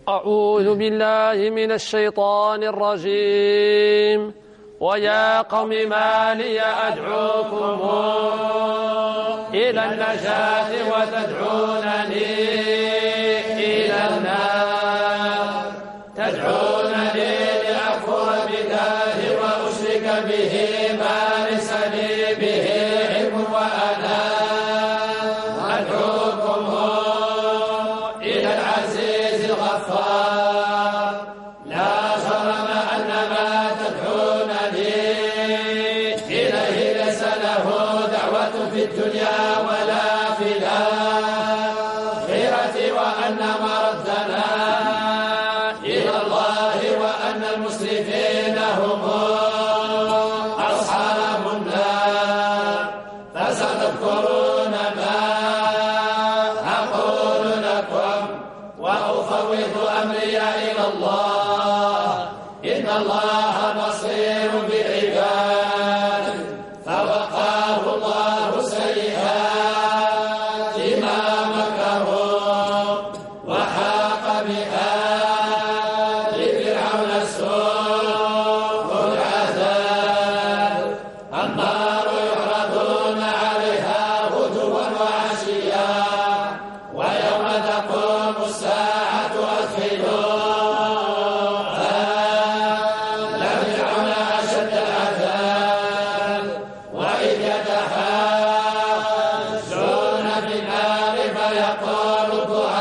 أعوذ بالله من الشيطان الرجيم. ويا قوم ما لي أدعوكم إلى النجاة وتدعونني إلى النار، تدعونني لأكفر بالله وأشرك به ما ليس لي به علم، وأنا أدعوكم إلى العزيز الغفار. لا جرم أن ما تدعونني إليه ليس له دعوة في الدنيا ولا في الآخرة، وأن مردنا إلى الله، وأن المسرفين هم أصحاب النار. فستذكرون ما أقول لكم وأفوض أمري إلى الله، إن الله بصير بالعباد. فوقاه الله سيئات ما مكروا، وحاق بآل فرعون سوء العذاب. النار يعرضون عليها غدوا وعشيا، ويوم تقوم الساعة أدخلوا آل فرعون أشد العذاب. وإذ يتحاجون في النار فيقول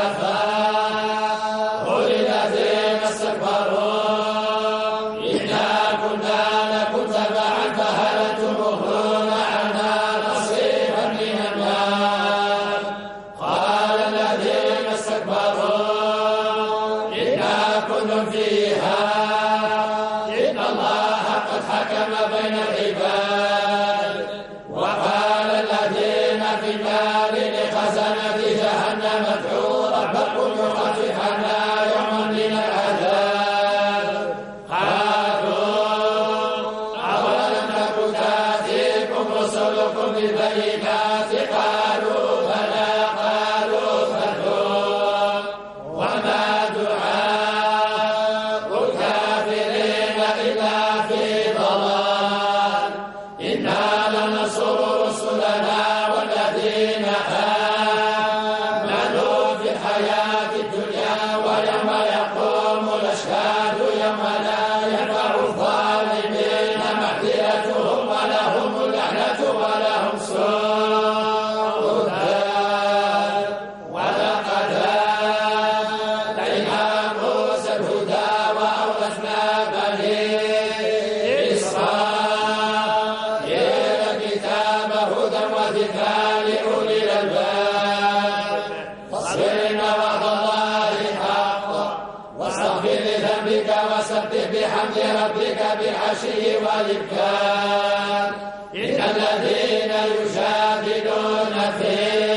الضعفاء للذين استكبروا إنا كنا لكم تبعا فهل تمهلون عنا نصيبا من النار. قال الذين استكبروا إنا كل فيها إن الله قد حكم بين العباد. وقال الذين في النار لخزنة جهنم ادعوا ربكم يخفف عنا يوما من العذاب. قالوا أولم تك تأتيكم رسلكم بالبينات؟ قالوا بلى. قالوا فادعوا. وما دعاء الكافرين إلا في ضلال. إنا لننصر رسلنا والذين آمنوا في الحياة الدنيا ويوم يقوم الأشهاد، يوم لا ينفع الظالمين معذرتهم ولهم اللعنة ولهم سوء الدار. ولقد آتينا موسى الهدى وأورثنا بني إسرائيل الكتاب هدى وذكرى لأولي الألباب. فاصبر إن وعد الله حق، واستغفر لذنبك وسبح بحمد ربك بالعشي والإبكار. إن الذين يجادلون في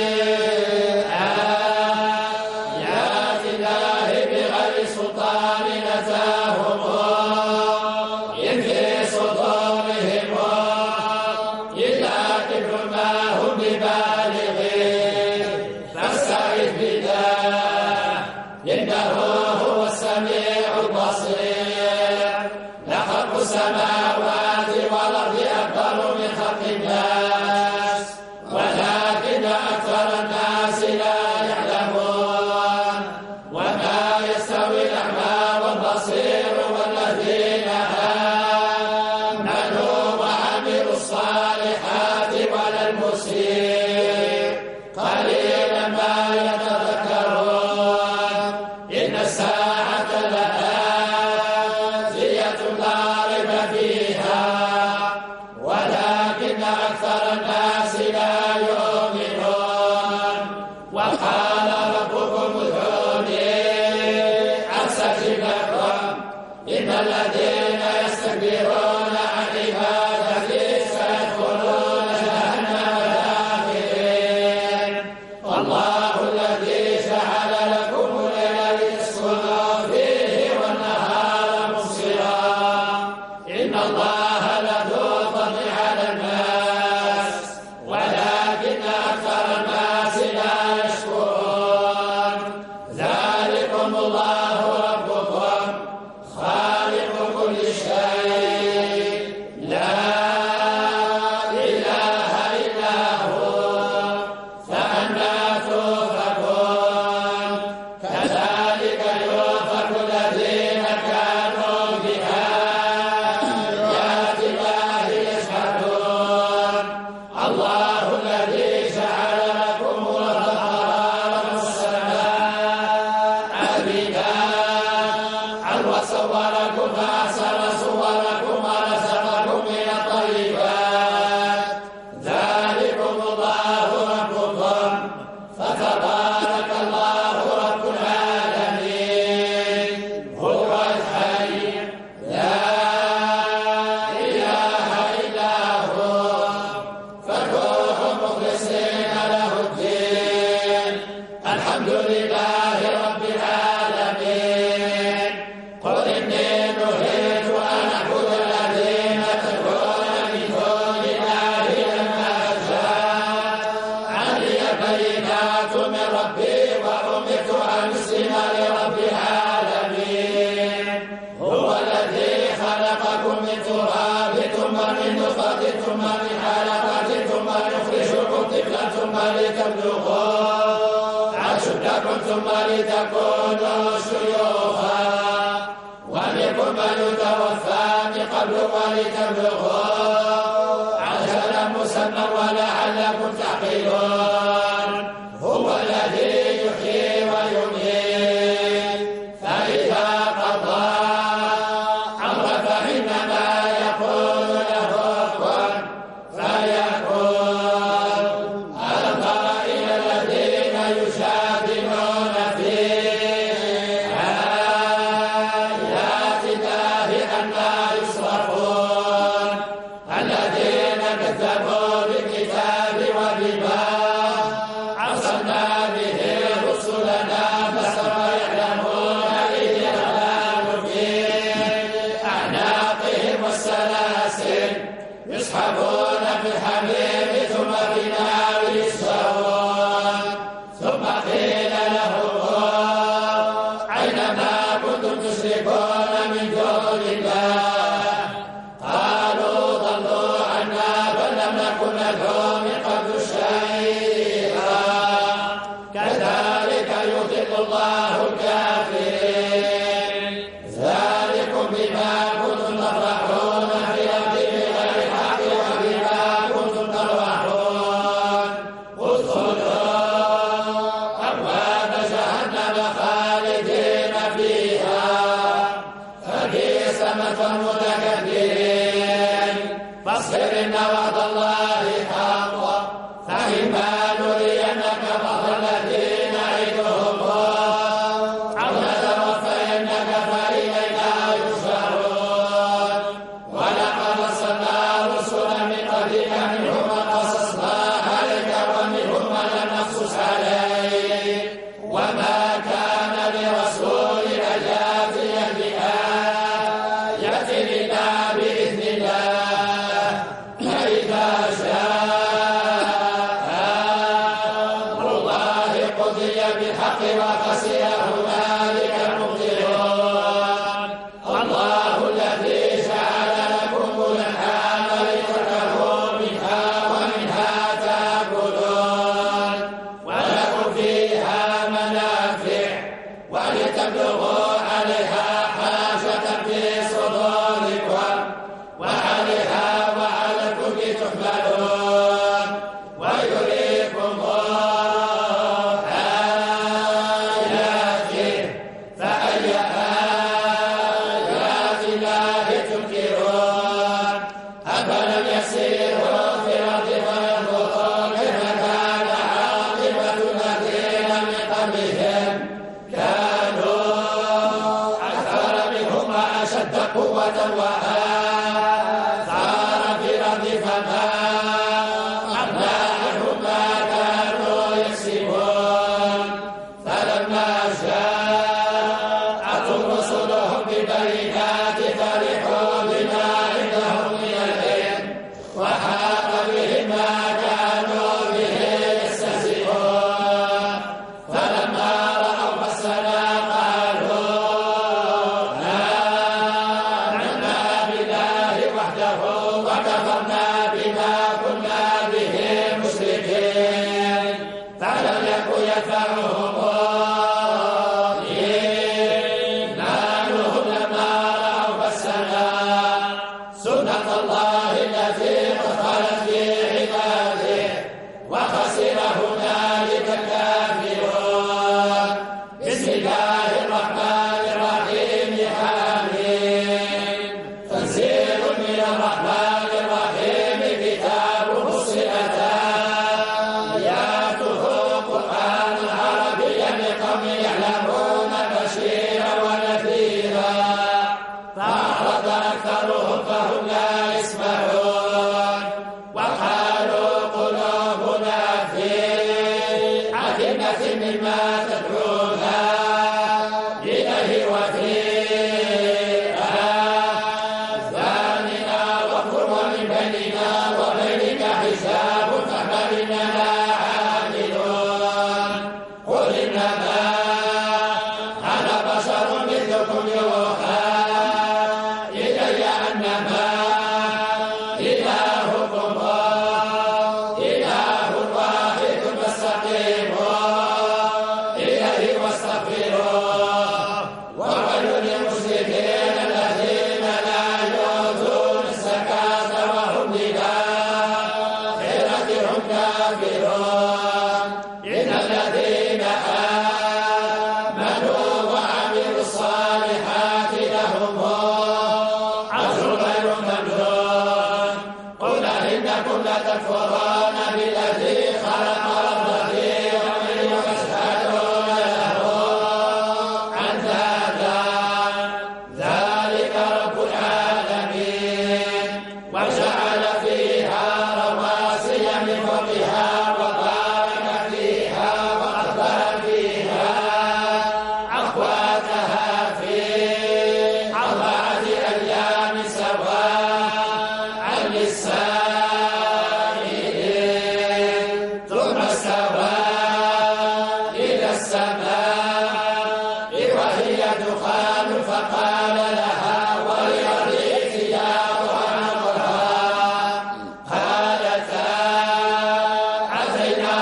آيات الله بغير سلطان أتاهم إن في صدورهم إلا كبر ما هم ببالغين. فاستعذ بالله إنه هو السميع البصير. لخلق السماوات والأرض أكبر من خلق الناس ولكن أكثر الناس لا يعلمون. وما يستوي الأعمى والبصير والذين آمنوا وعملوا الصالحات ولا المسيء قليلا ما يتذكرون. إن الساعة لآتية لا ريب فيها ولكن أكثر الناس لا يؤمنون. وقال ربكم ادعوني أستجب لكم. إن الذين يستكبرون عن عبادتي سيدخلون جهنم داخرين. والله الذي جعل لكم الليل لتسكنوا صوركم فأحسن صوركم ورزقكم من الطيبات ذلكم الله ربكم فتبارك الله رب العالمين هو الحي لا إله إلا هو فادعوه مخلصين له الدين الحمد لله رب العالمين قل إني نهيت أن أعبد الذين تدعون من دون الله لما جاءني البينات من ربي وأمرت أن أسلم لرب العالمين هو الذي خلقكم من تراب ثم من نطفة ثم من علقة ثم يخرجكم طفلا ثم لتبلغوا أشدكم ثم لتكونوا شيوخا ومنكم من يتوفى من قبل ولتبلغوا أجلا مسمى ولعلكم تعقلون هو الذي يحيي ويميت فإذا قضى أمرا فإنما يقول له كن فيكون ألم تر إلى الذين يجادلون في آيات الله أنى يصرفون الذين كذبوا بالكتاب وبما أرسلنا به رسلنا فسوف يعلمون إذ الأغلال في أعناقهم والسلاسل يسحبون في الحميم ثم في نار يسجرون ثم قيل لهم أين ما كنتم تشركون من دون الله قالوا ضلوا عنا بل لم نكن ندعو من قبل شيئا كذلك يضل الله الكافرين ذلكم بما كنتم تفرحون في الأرض بغير الحق وبما كنتم تربحون ادخلوا أبواب جهنم خالدين فيها فبئس مثوى المتكبرين فاصبر إن وعد الله حق فإما نرينك بعض الذي نعدهم أو نتوفينك فإلينا يحشرون ولقد أرسلنا رسلا من قبلك منهم من قصصنا عليك ومنهم من لم نقصص عليك وما كان لرسول أن يأتي بآية إلا بإذن الله فإذا جاء أمر الله قضي بالحق وخسر هنالك المبطلون الله الذي جعل لكم الأنعام لتركبوا منها ومنها تأكلون ولكم فيها منافع ولتبلغوا عليها حاجة في صدوركم وعليها وعلى الفلك تحملون ويريكم آياته فأي آيات الله تنكرون أفلم يسيروا في الأرض فينظروا كيف كان عاقبة الذين من قبلهم كانوا أكثر منهم وأشد قوة وآثارا في الأرض فما أغنى عنهم ما كانوا يكسبون فلما جاءتهم رسلهم بالبينات فرحوا بما عندهم من العلم وحاق بهم ما كانوا به يستهزئون فلما رأوا بأسنا قالوا آمنا رسلكم يوحى إلي أنما إلهكم إله واحد فاستقيموا إليه واستغفروه وويل للمشركين الذين لا يؤتون الزكاة وهم بالآخرة هم كافرون إن الذين آمنوا وعملوا الصالحات لهم أجر غير ممنون قل إنكم لتكفرون بالذي خلق الأرض في يومين وتشهدون له أندادا ذلك رب العالمين وجعل فيها رواسي من فوقها وبارك فيها وقدر فيها أقواتها في 4 أيام سواء للسائلين ثم استوى إلى السماء وهي دخان فقال لها ولأرض ائتيا طوعا قالتا أتينا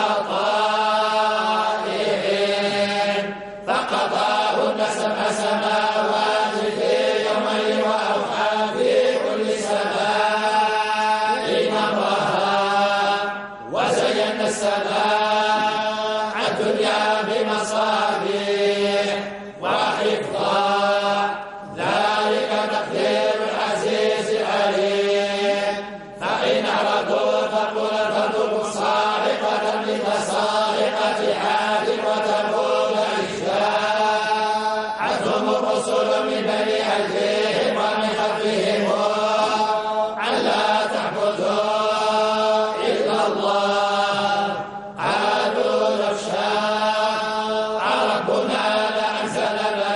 طائعين فقضاهن 7 سماوات في يومين وأوحى في كل سماء أمرها وزينا السماء الدنيا بمصابيح وحفظا ذلك تقدير العزيز العليم فإن أرادوا فقل الفضل صاعقة مثل صاعقة عاد وثمود إذ جاءتهم الرسل من بين أيديهم ومن خلفهم ألا تعبدوا إلا الله قالوا لو شاء ربنا لأنزل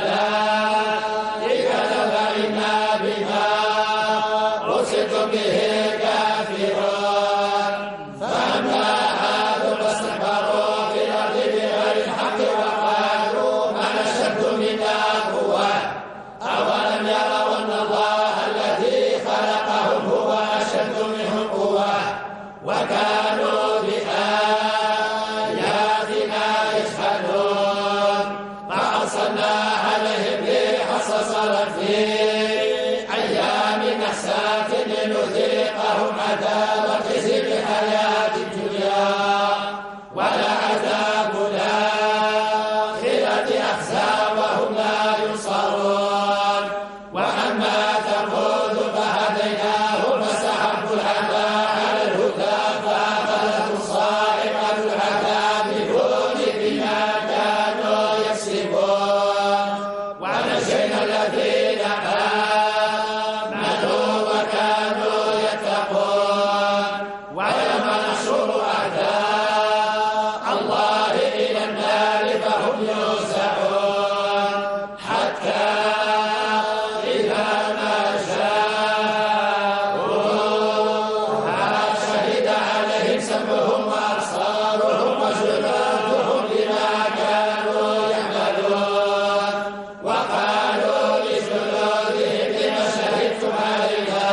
ملائكة فإنا بما أرسلتم به كافرون فأما عاد فاستكبروا في الأرض بغير الحق وقالوا من أشد منا قوة أولم يروا أن الله الذي خلقهم هو أشد منهم قوة وكانوا بآياتنا يجحدون فأرسلنا عليهم ريحا صرصرا في أيام نحسات لنذيقهم عذاب الخزي في الحياة الدنيا ولعذاب الآخرة أخزى وهم لا ينصرون وأما ثمود فهديناهم فاستحبوا العمى على الهدى فأخذتهم صاعقة العذاب دون بما كانوا يكسبون ونجينا الذين آمنوا وكانوا يتقون ويوم نحشر أعداء الله إلى النار فهم يوزعون حتى إذا ما جاءوها شهد عليهم سمعهم وأبصارهم وجلودهم بما كانوا يعملون وقالوا لجلودهم لم شهدتم علينا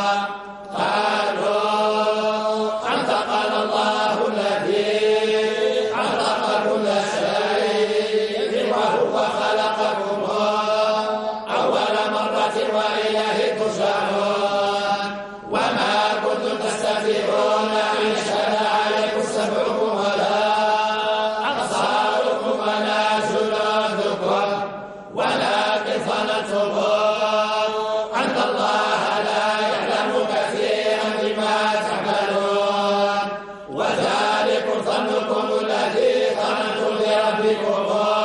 قالوا أنطقنا الله الذي أنطق كل شيء وهو خلقكم أول مرة وإليه ترجعون وما كنتم تستطيعون أن يشهد عليكم سمعكم ولا أبصاركم ولا جلودكم ولكن ظننتم أن الله لا يعلم كثيرا بما تعملون وذلكم ظنكم الذي ظننتم بربكم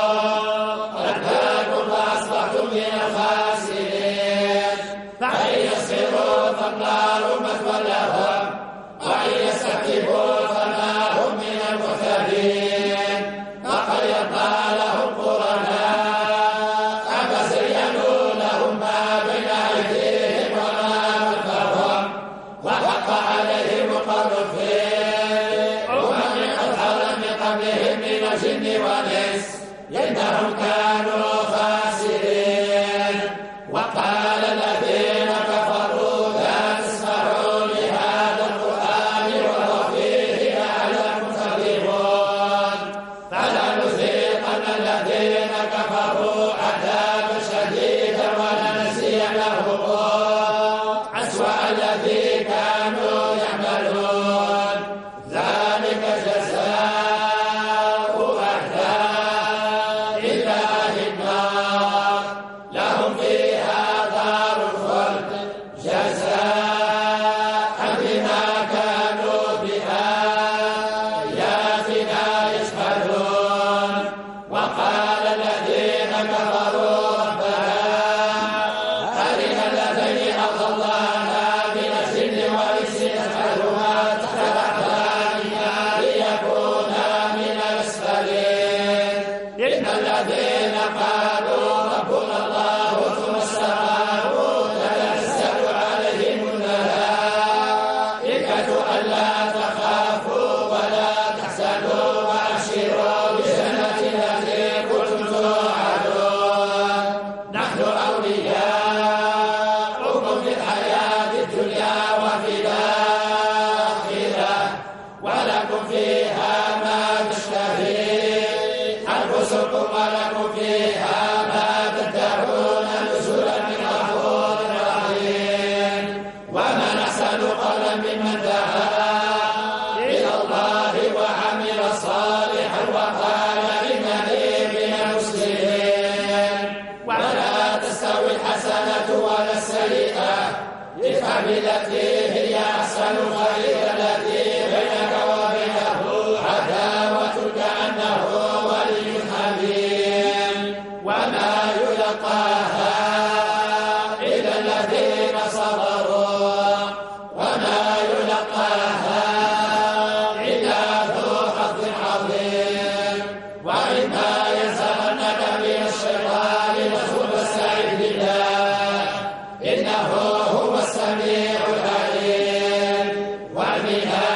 أرداكم فأصبحتم من الخاسرين فإن يصبروا فالنار مثوى لهم وإن يستكبروا فما هم من المعتدين فقد يرضى لهم قرناء فزينوا لهم ما بين أيديهم وما خلفهم وحق عليهم القول في أمم قد خلت من قبلهم من الجن والإنس إنهم كانوا خاسرين تستوي الحسنة ولا السيئة ادفع بالتي هي أحسن فإذا الذي بينك وبينه عداوة كأنه ولي حميم وما يلقاها إلا الذين صبروا وما يلقاها إلا ذو حظ عظيم وإما ينزغنك من الشيطان نزغ فاستعذ بالله إنه هو السميع العليم ومنها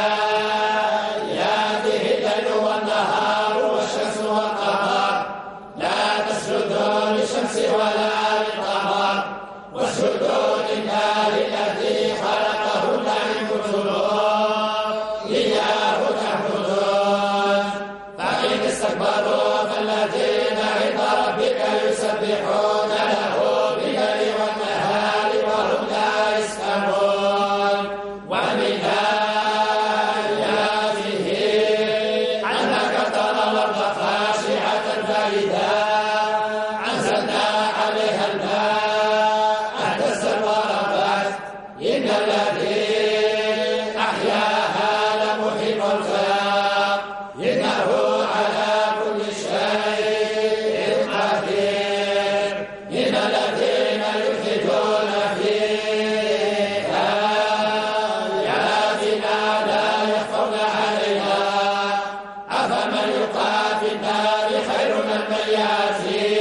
يأتيه الليل والنهار والشمس والقمر لا تسجدوا للشمس ولا للقمر واسجدوا لله الذي خلقهن إن كنتم إياه تعبدون فإن استكبروا فالذين عند ربك يسبحون له بالليل والنهار وهم لا يسأمون ومن آياته أنك ترى الأرض خاشعة فإذا أنزلنا عليها الماء اهتزت وربت إن الذي أحياها لمحيي الموتى إنه على كل شيء قدير إن الذين يلحدون في آياتنا لا يخفون علينا أفمن يلقى في النار خير من يأتي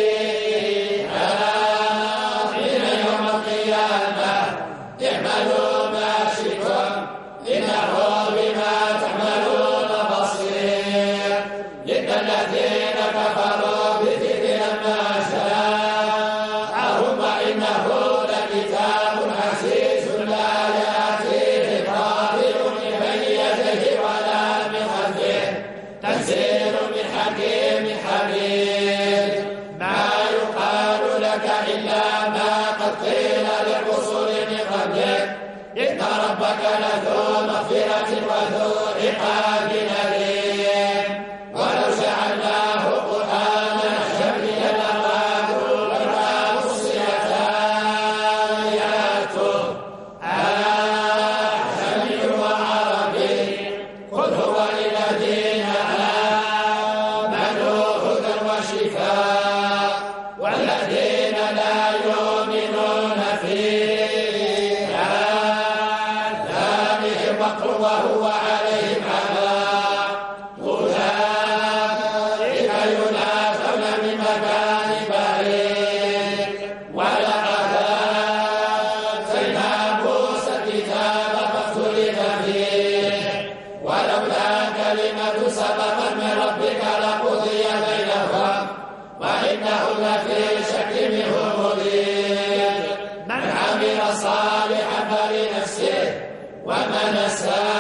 آمنا يوم القيامة اعملوا ما شئتم إنه بما تعملون بصير إن الذين كفروا بذكر لما جاءهم وإنه لكتاب عزيز لا يأتيه باطل من بين يديه ولا من خلفه تنزيل من حكيم حميد ما يقال لك إلا ما قد قيل للرسل من قبلك إن ربك لذو مغفرة وذو عقاب أليم ولو جعلناه قرآنا عجميا لقالوا لولا فصلت آياته أعجمي وعربي قل هو للذين آمنوا هدى وشفاء والذين لا يؤمنون في آذانهم وقر وهو عليهم عمى أولئك ينادون من مكان بعيد ولقد آتينا موسى الكتاب فاختلف فيه ولولا كلمة سبقت من ربك لقضي بينهم وإنهم لفي شك منه مريب من عمل صالحا فلنفسه ومن أساء